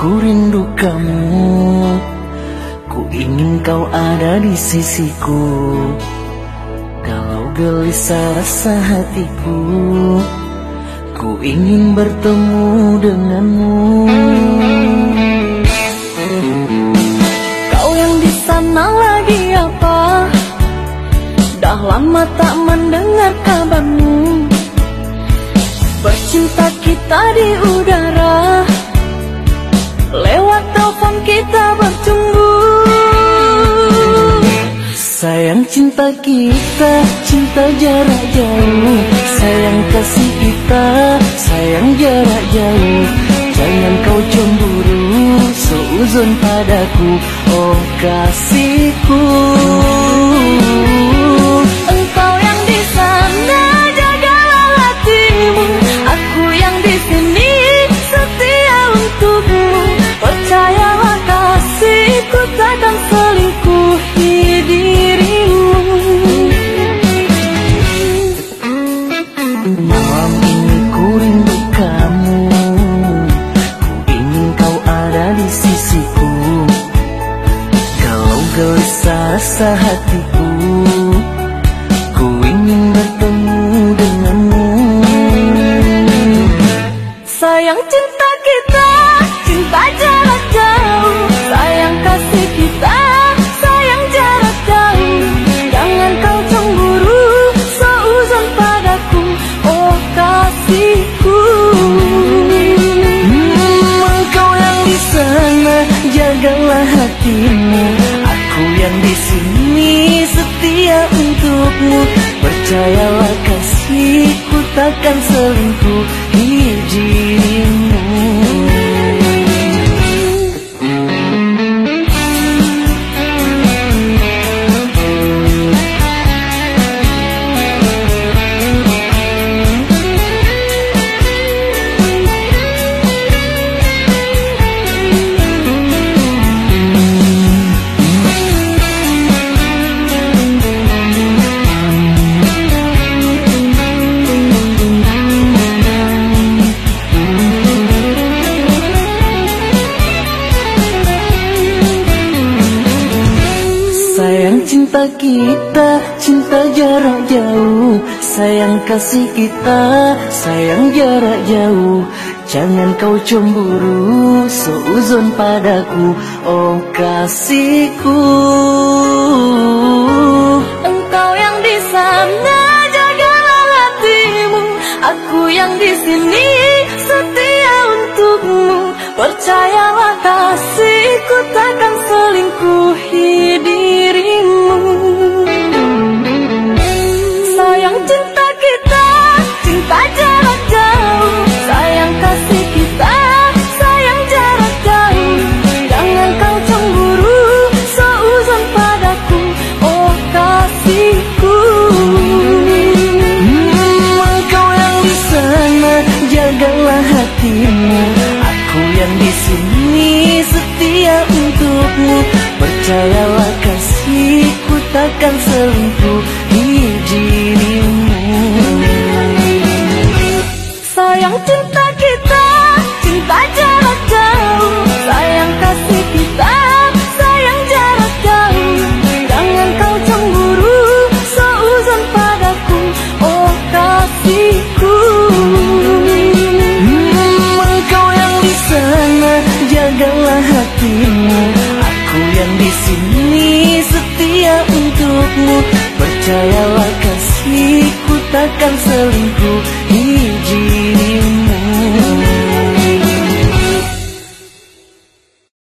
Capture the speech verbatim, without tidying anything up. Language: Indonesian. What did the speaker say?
ku rindu kamu, ku ingin kau ada di sisiku. Kalau gelisah rasa hatiku, ku ingin bertemu denganmu. Kau yang di sana lagi apa? Dah lama tak mendengar kabarmu. Bercinta kita di udara, lewat telepon kita bercumbu. Sayang cinta kita, cinta jarak jauh. Sayang kasih kita, sayang jarak jauh. Jangan kau cemburu, seuzon padaku, oh kasihku. Engkau yang di sana, jagalah hatimu. Aku yang di sini, setia untukmu. Percayalah kasihku, takkan selingkuhi dirimu. Malam ini ku rindu kamu, ku ingin kau ada di sisiku. Kalau gelisah rasa hatiku, ku ingin bertemu denganmu. Sayang cinta kita, cinta jarak jauh. Sayang kasih kita, sayang jarak jauh. Jangan kau cemburu, seuzon padaku, oh kasihku. Hmm, engkau yang di sana, jagalah hatimu. Aku yang di sini, setia untukmu. Percayalah kasihku, takkan selingkuhi dirimu. Sayang cinta kita, cinta jarak jauh. Sayang kasih kita, sayang jarak jauh. Jangan kau cemburu, seuzon padaku, oh kasihku. Engkau yang di sana, jagalah hatimu. Aku yang di sini, setia untukmu. Percayalah kasihku, takkan selingkuhi dirimu. Sayang cinta kita, cinta jarak jauh. Sayang kasih kita, sayang jarak jauh. Jangan kau cemburu, seuzon padaku, oh kasihku. Hmm, engkau yang di sana, jagalah hatimu. Aku yang di sini, setia untukmu. Percayalah kasihku, takkan selingkuhi dirimu. Sayang cinta kita, cinta jarak jauh. Sayang kasih kita, sayang jarak jauh. Jangan kau cemburu, seuzon padaku, oh kasihku. Hmm, engkau yang di sana, jagalah hatimu. Aku yang di sini, setia untukmu. Percayalah kasihku, takkan selingkuh